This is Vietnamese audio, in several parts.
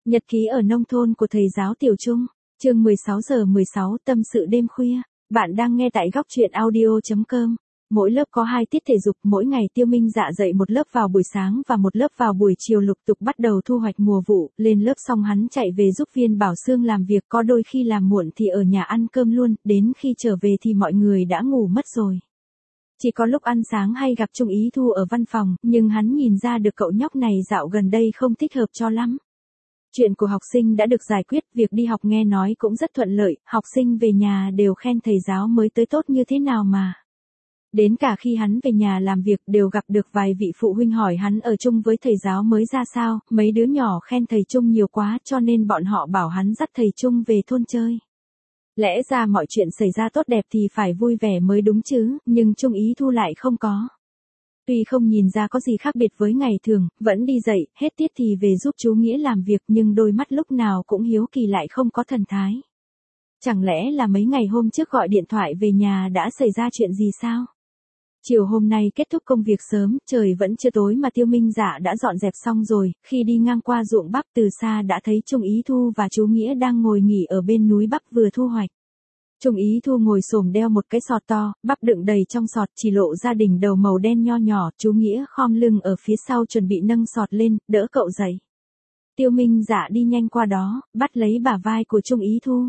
Nhật ký ở nông thôn của thầy giáo Tiểu Trung, chương 16:16 tâm sự đêm khuya. Bạn đang nghe tại góc truyện audio.com. Mỗi lớp có 2 tiết thể dục, mỗi ngày Tiêu Minh Dạ dạy một lớp vào buổi sáng và một lớp vào buổi chiều, lục tục bắt đầu thu hoạch mùa vụ. Lên lớp xong hắn chạy về giúp Viên Bảo Xương làm việc, có đôi khi làm muộn thì ở nhà ăn cơm luôn, đến khi trở về thì mọi người đã ngủ mất rồi. Chỉ có lúc ăn sáng hay gặp Trung Ý Thu ở văn phòng, nhưng hắn nhìn ra được cậu nhóc này dạo gần đây không thích hợp cho lắm. Chuyện của học sinh đã được giải quyết, việc đi học nghe nói cũng rất thuận lợi, học sinh về nhà đều khen thầy giáo mới tới tốt như thế nào mà. Đến cả khi hắn về nhà làm việc đều gặp được vài vị phụ huynh hỏi hắn ở chung với thầy giáo mới ra sao, mấy đứa nhỏ khen thầy Trung nhiều quá cho nên bọn họ bảo hắn dắt thầy Trung về thôn chơi. Lẽ ra mọi chuyện xảy ra tốt đẹp thì phải vui vẻ mới đúng chứ, nhưng Trung Ý Thu lại không có. Tuy không nhìn ra có gì khác biệt với ngày thường, vẫn đi dạy, hết tiết thì về giúp chú Nghĩa làm việc, nhưng đôi mắt lúc nào cũng hiếu kỳ lại không có thần thái. Chẳng lẽ là mấy ngày hôm trước gọi điện thoại về nhà đã xảy ra chuyện gì sao? Chiều hôm nay kết thúc công việc sớm, trời vẫn chưa tối mà Tiêu Minh Dạ đã dọn dẹp xong rồi, khi đi ngang qua ruộng bắp từ xa đã thấy Trung Ý Thu và chú Nghĩa đang ngồi nghỉ ở bên núi bắp vừa thu hoạch. Trung Ý Thu ngồi xổm đeo một cái sọt to, bắp đựng đầy trong sọt chỉ lộ ra đỉnh đầu màu đen nho nhỏ, chú Nghĩa khom lưng ở phía sau chuẩn bị nâng sọt lên, đỡ cậu dậy. Tiêu Minh Dạ đi nhanh qua đó, bắt lấy bả vai của Trung Ý Thu.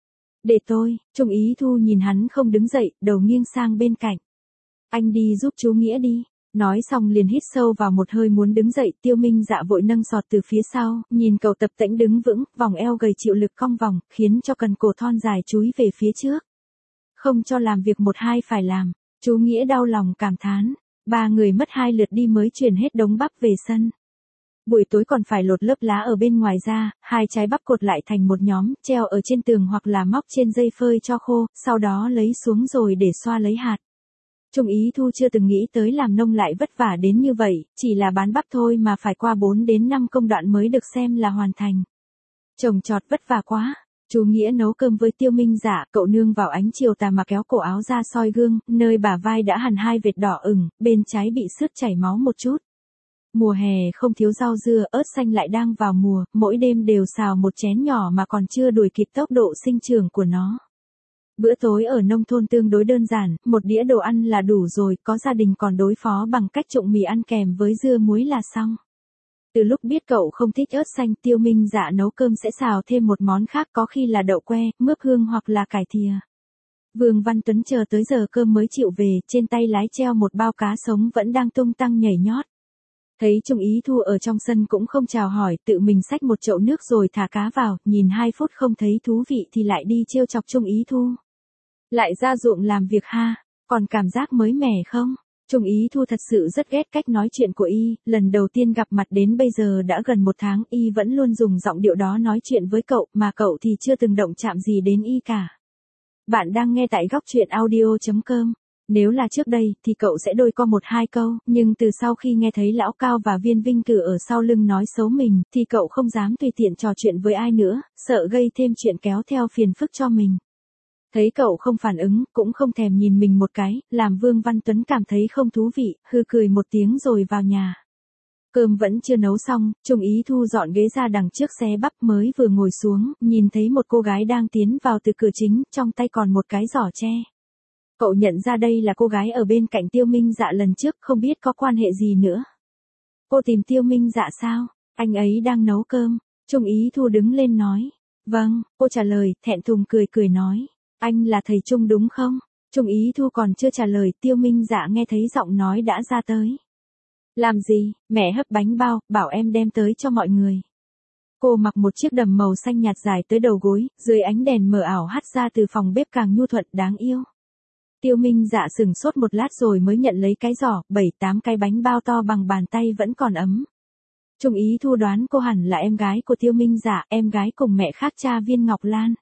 Để tôi, Trung Ý Thu nhìn hắn không đứng dậy, đầu nghiêng sang bên cạnh. Anh đi giúp chú Nghĩa đi. Nói xong liền hít sâu vào một hơi muốn đứng dậy, Tiêu Minh Dạ vội nâng sọt từ phía sau, nhìn cậu tập tễnh đứng vững, vòng eo gầy chịu lực cong vòng, khiến cho cần cổ thon dài chúi về phía trước. Không cho làm việc một hai phải làm, chú Nghĩa đau lòng cảm thán. 3 người mất 2 lượt đi mới chuyển hết đống bắp về sân. Buổi tối còn phải lột lớp lá ở bên ngoài ra, 2 trái bắp cột lại thành một nhóm, treo ở trên tường hoặc là móc trên dây phơi cho khô, sau đó lấy xuống rồi để xoa lấy hạt. Trung Ý Thu chưa từng nghĩ tới làm nông lại vất vả đến như vậy, chỉ là bán bắp thôi mà phải qua 4 đến 5 công đoạn mới được xem là hoàn thành. Trồng trọt vất vả quá. Chú Nghĩa nấu cơm với Tiêu Minh Dạ, cậu nương vào ánh chiều tà mà kéo cổ áo ra soi gương, nơi bả vai đã hằn 2 vệt đỏ ửng, bên trái bị xước chảy máu một chút. Mùa hè không thiếu rau dưa, ớt xanh lại đang vào mùa, mỗi đêm đều xào một chén nhỏ mà còn chưa đuổi kịp tốc độ sinh trưởng của nó. Bữa tối ở nông thôn tương đối đơn giản, một đĩa đồ ăn là đủ rồi, có gia đình còn đối phó bằng cách trộn mì ăn kèm với dưa muối là xong. Từ lúc biết cậu không thích ớt xanh, Tiêu Minh Dạ nấu cơm sẽ xào thêm một món khác, có khi là đậu que, mướp hương hoặc là cải thìa. Vương Văn Tuấn chờ tới giờ cơm mới chịu về, trên tay lái treo một bao cá sống vẫn đang tung tăng nhảy nhót. Thấy Trung Ý Thu ở trong sân cũng không chào hỏi, tự mình xách một chậu nước rồi thả cá vào, nhìn 2 phút không thấy thú vị thì lại đi trêu chọc Trung Ý Thu. Lại ra ruộng làm việc ha, còn cảm giác mới mẻ không? Trung Ý Thu thật sự rất ghét cách nói chuyện của y, lần đầu tiên gặp mặt đến bây giờ đã gần 1 tháng, y vẫn luôn dùng giọng điệu đó nói chuyện với cậu, mà cậu thì chưa từng động chạm gì đến y cả. Bạn đang nghe tại góc truyện audio.com. Nếu là trước đây thì cậu sẽ đôi co 1-2 câu, nhưng từ sau khi nghe thấy Lão Cao và Viên Vinh Cử ở sau lưng nói xấu mình, thì cậu không dám tùy tiện trò chuyện với ai nữa, sợ gây thêm chuyện kéo theo phiền phức cho mình. Thấy cậu không phản ứng, cũng không thèm nhìn mình một cái, làm Vương Văn Tuấn cảm thấy không thú vị, hư cười một tiếng rồi vào nhà. Cơm vẫn chưa nấu xong, Trung Ý Thu dọn ghế ra đằng trước xé bắp, mới vừa ngồi xuống, nhìn thấy một cô gái đang tiến vào từ cửa chính, trong tay còn một cái giỏ tre. Cậu nhận ra đây là cô gái ở bên cạnh Tiêu Minh Dạ lần trước, không biết có quan hệ gì nữa. Cô tìm Tiêu Minh Dạ sao? Anh ấy đang nấu cơm. Trung Ý Thu đứng lên nói. Vâng, cô trả lời, thẹn thùng cười nói. Anh là thầy Trung đúng không? Trung Ý Thu còn chưa trả lời, Tiêu Minh Dạ nghe thấy giọng nói đã ra tới. Làm gì, mẹ hấp bánh bao, bảo em đem tới cho mọi người. Cô mặc một chiếc đầm màu xanh nhạt dài tới đầu gối, dưới ánh đèn mờ ảo hắt ra từ phòng bếp càng nhu thuận đáng yêu. Tiêu Minh Dạ sửng sốt một lát rồi mới nhận lấy cái giỏ, 7-8 cái bánh bao to bằng bàn tay vẫn còn ấm. Trung Ý Thu đoán cô hẳn là em gái của Tiêu Minh Dạ, em gái cùng mẹ khác cha Viên Ngọc Lan.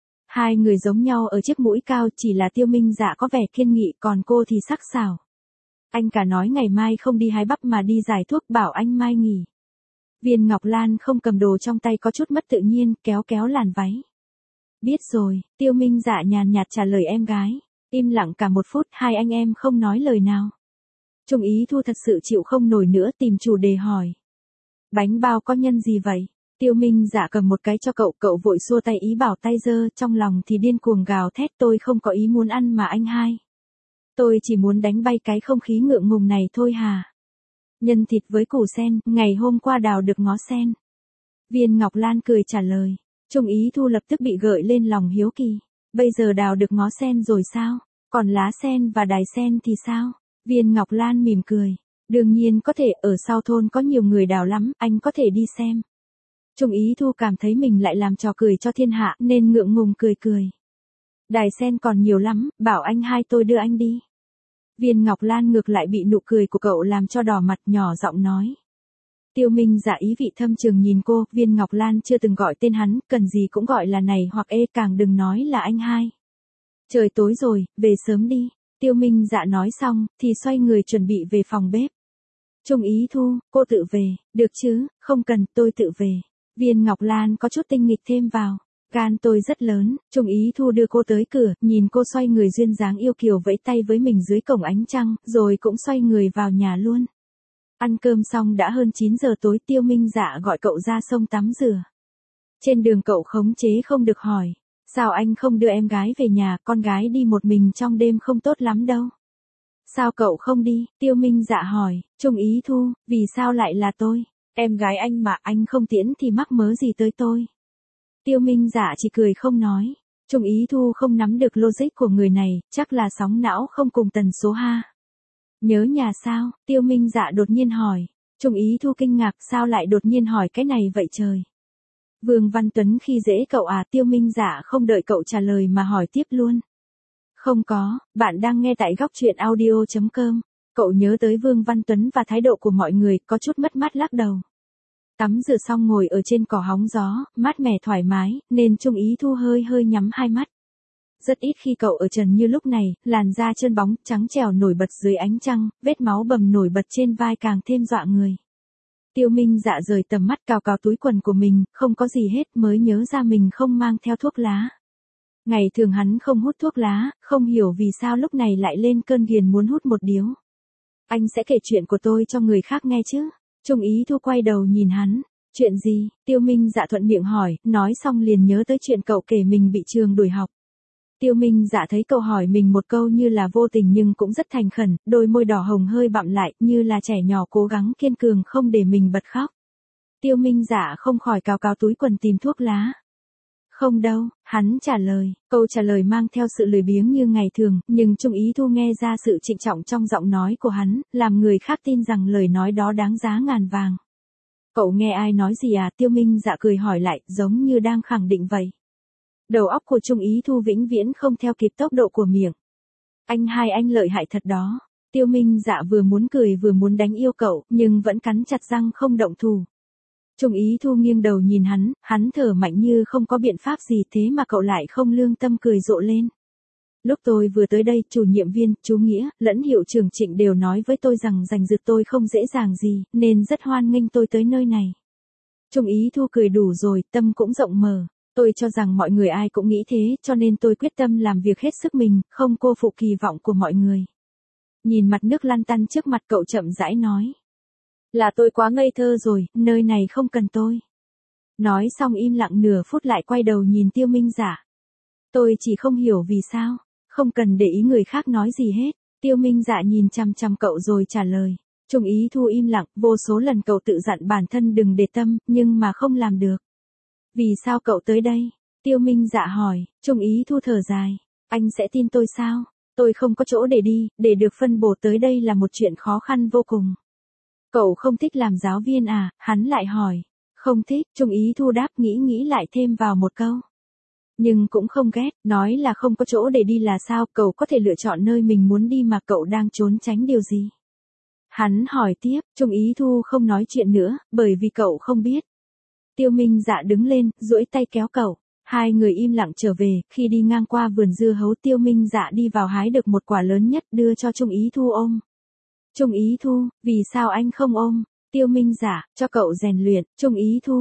2 người giống nhau ở chiếc mũi cao, chỉ là Tiêu Minh Dạ có vẻ kiên nghị, còn cô thì sắc sảo. Anh cả nói ngày mai không đi hái bắp mà đi giải thuốc, bảo anh mai nghỉ. Viên Ngọc Lan không cầm đồ trong tay có chút mất tự nhiên, kéo làn váy. Biết rồi, Tiêu Minh Dạ nhàn nhạt trả lời em gái. Im lặng cả 1 phút, 2 anh em không nói lời nào. Trung Ý Thu thật sự chịu không nổi nữa, tìm chủ đề hỏi. Bánh bao có nhân gì vậy? Tiêu Minh Dạ cầm một cái cho cậu, cậu vội xua tay ý bảo tay dơ, trong lòng thì điên cuồng gào thét, tôi không có ý muốn ăn mà anh hai. Tôi chỉ muốn đánh bay cái không khí ngượng ngùng này thôi hà. Nhân thịt với củ sen, ngày hôm qua đào được ngó sen. Viên Ngọc Lan cười trả lời. Trung Ý Thu lập tức bị gợi lên lòng hiếu kỳ. Bây giờ đào được ngó sen rồi sao? Còn lá sen và đài sen thì sao? Viên Ngọc Lan mỉm cười. Đương nhiên có thể, ở sau thôn có nhiều người đào lắm, anh có thể đi xem. Trung Ý Thu cảm thấy mình lại làm trò cười cho thiên hạ nên ngượng ngùng cười cười. Đài sen còn nhiều lắm, bảo anh hai tôi đưa anh đi. Viên Ngọc Lan ngược lại bị nụ cười của cậu làm cho đỏ mặt, nhỏ giọng nói. Tiêu Minh Dạ ý vị thâm trường nhìn cô, Viên Ngọc Lan chưa từng gọi tên hắn, cần gì cũng gọi là này hoặc ê, càng đừng nói là anh hai. Trời tối rồi, về sớm đi. Tiêu Minh Dạ nói xong, thì xoay người chuẩn bị về phòng bếp. Trung Ý Thu, cô tự về, được chứ, không cần, tôi tự về. Viên Ngọc Lan có chút tinh nghịch thêm vào. Gan tôi rất lớn, Trung Ý Thu đưa cô tới cửa, nhìn cô xoay người duyên dáng yêu kiều vẫy tay với mình dưới cổng ánh trăng, rồi cũng xoay người vào nhà luôn. Ăn cơm xong đã hơn 9 giờ tối, Tiêu Minh Dạ gọi cậu ra sông tắm rửa. Trên đường cậu khống chế không được hỏi. Sao anh không đưa em gái về nhà, con gái đi một mình trong đêm không tốt lắm đâu. Sao cậu không đi? Tiêu Minh Dạ hỏi. Trung Ý Thu, vì sao lại là tôi? Em gái anh mà, anh không tiễn thì mắc mớ gì tới tôi. Tiêu Minh Dạ chỉ cười không nói. Trung Ý Thu không nắm được logic của người này, chắc là sóng não không cùng tần số ha. Nhớ nhà sao? Tiêu Minh Dạ đột nhiên hỏi. Trung Ý Thu kinh ngạc, sao lại đột nhiên hỏi cái này vậy trời? Vương Văn Tuấn khi dễ cậu à? Tiêu Minh Dạ không đợi cậu trả lời mà hỏi tiếp luôn. Không có, bạn đang nghe tại góc truyện audio.com. Cậu nhớ tới Vương Văn Tuấn và thái độ của mọi người, có chút mất mát lắc đầu. Tắm rửa xong ngồi ở trên cỏ hóng gió, mát mẻ thoải mái, nên Trung Ý Thu hơi hơi nhắm hai mắt. Rất ít khi cậu ở trần như lúc này, làn da trơn bóng, trắng trẻo nổi bật dưới ánh trăng, vết máu bầm nổi bật trên vai càng thêm dọa người. Tiêu Minh Dạ rời tầm mắt, cào cào túi quần của mình, không có gì hết, mới nhớ ra mình không mang theo thuốc lá. Ngày thường hắn không hút thuốc lá, không hiểu vì sao lúc này lại lên cơn ghiền muốn hút một điếu. Anh sẽ kể chuyện của tôi cho người khác nghe chứ? Trung Ý Thu quay đầu nhìn hắn. Chuyện gì? Tiêu Minh Dạ thuận miệng hỏi, nói xong liền nhớ tới chuyện cậu kể mình bị trường đuổi học. Tiêu Minh Dạ thấy cậu hỏi mình một câu như là vô tình nhưng cũng rất thành khẩn, đôi môi đỏ hồng hơi bặm lại, như là trẻ nhỏ cố gắng kiên cường không để mình bật khóc. Tiêu Minh Dạ không khỏi cào cào túi quần tìm thuốc lá. Không đâu, hắn trả lời, câu trả lời mang theo sự lười biếng như ngày thường, nhưng Trung Ý Thu nghe ra sự trịnh trọng trong giọng nói của hắn, làm người khác tin rằng lời nói đó đáng giá ngàn vàng. Cậu nghe ai nói gì à? Tiêu Minh Dạ cười hỏi lại, giống như đang khẳng định vậy. Đầu óc của Trung Ý Thu vĩnh viễn không theo kịp tốc độ của miệng. Anh hai anh lợi hại thật đó. Tiêu Minh Dạ vừa muốn cười vừa muốn đánh yêu cậu, nhưng vẫn cắn chặt răng không động thủ. Trung Ý Thu nghiêng đầu nhìn hắn thở mạnh như không có biện pháp gì, thế mà cậu lại không lương tâm cười rộ lên. Lúc tôi vừa tới đây, chủ nhiệm viên, chú Nghĩa, lẫn hiệu trưởng Trịnh đều nói với tôi rằng giành giật tôi không dễ dàng gì, nên rất hoan nghênh tôi tới nơi này. Trung Ý Thu cười đủ rồi, tâm cũng rộng mở. Tôi cho rằng mọi người ai cũng nghĩ thế, cho nên tôi quyết tâm làm việc hết sức mình, không cô phụ kỳ vọng của mọi người. Nhìn mặt nước lăn tăn trước mặt cậu chậm rãi nói. Là tôi quá ngây thơ rồi, nơi này không cần tôi. Nói xong im lặng nửa phút lại quay đầu nhìn Tiêu Minh Dạ. Tôi chỉ không hiểu vì sao, không cần để ý người khác nói gì hết. Tiêu Minh Dạ nhìn chằm chằm cậu rồi trả lời. Trung Ý Thu im lặng, vô số lần cậu tự dặn bản thân đừng để tâm, nhưng mà không làm được. Vì sao cậu tới đây? Tiêu Minh Dạ hỏi. Trung Ý Thu thở dài. Anh sẽ tin tôi sao? Tôi không có chỗ để đi, để được phân bổ tới đây là một chuyện khó khăn vô cùng. Cậu không thích làm giáo viên à? Hắn lại hỏi. Không thích, Trung Ý Thu đáp, nghĩ lại thêm vào một câu. Nhưng cũng không ghét, nói là không có chỗ để đi là sao, cậu có thể lựa chọn nơi mình muốn đi mà, cậu đang trốn tránh điều gì? Hắn hỏi tiếp, Trung Ý Thu không nói chuyện nữa, bởi vì cậu không biết. Tiêu Minh Dạ đứng lên, duỗi tay kéo cậu. Hai người im lặng trở về, khi đi ngang qua vườn dưa hấu, Tiêu Minh Dạ đi vào hái được một quả lớn nhất, đưa cho Trung Ý Thu ôm. Trung Ý Thu, vì sao anh không ôm? Tiêu Minh Dạ, cho cậu rèn luyện. Trung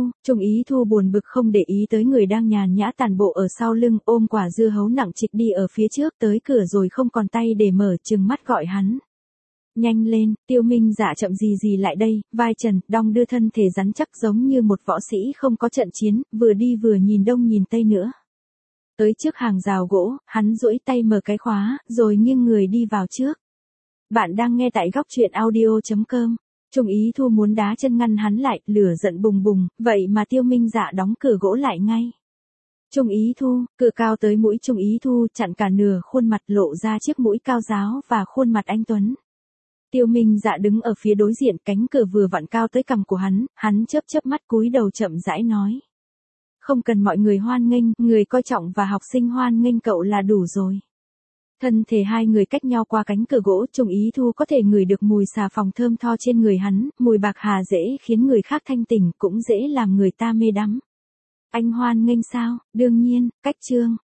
Ý Thu buồn bực không để ý tới người đang nhàn nhã tản bộ ở sau lưng, ôm quả dưa hấu nặng trịch đi ở phía trước tới cửa rồi không còn tay để mở, trừng mắt gọi hắn. Nhanh lên, Tiêu Minh Dạ chậm gì gì lại đây, vai trần, đong đưa thân thể rắn chắc giống như một võ sĩ không có trận chiến, vừa đi vừa nhìn đông nhìn tây nữa. Tới trước hàng rào gỗ, hắn duỗi tay mở cái khóa, rồi nghiêng người đi vào trước. Bạn đang nghe tại góc truyện audio.com. Trung Ý Thu muốn đá chân ngăn hắn lại, lửa giận bùng bùng, vậy mà Tiêu Minh Dạ đóng cửa gỗ lại ngay. Trung Ý Thu, cửa cao tới mũi Trung Ý Thu chặn cả nửa khuôn mặt, lộ ra chiếc mũi cao ráo và khuôn mặt anh tuấn. Tiêu Minh Dạ đứng ở phía đối diện, cánh cửa vừa vặn cao tới cằm của hắn chớp chớp mắt cúi đầu chậm rãi nói. Không cần mọi người hoan nghênh, người coi trọng và học sinh hoan nghênh cậu là đủ rồi. Thân thể hai người cách nhau qua cánh cửa gỗ, Trung Ý Thu có thể ngửi được mùi xà phòng thơm tho trên người hắn, mùi bạc hà dễ khiến người khác thanh tỉnh, cũng dễ làm người ta mê đắm. Anh hoan nghênh sao? Đương nhiên, cách chương.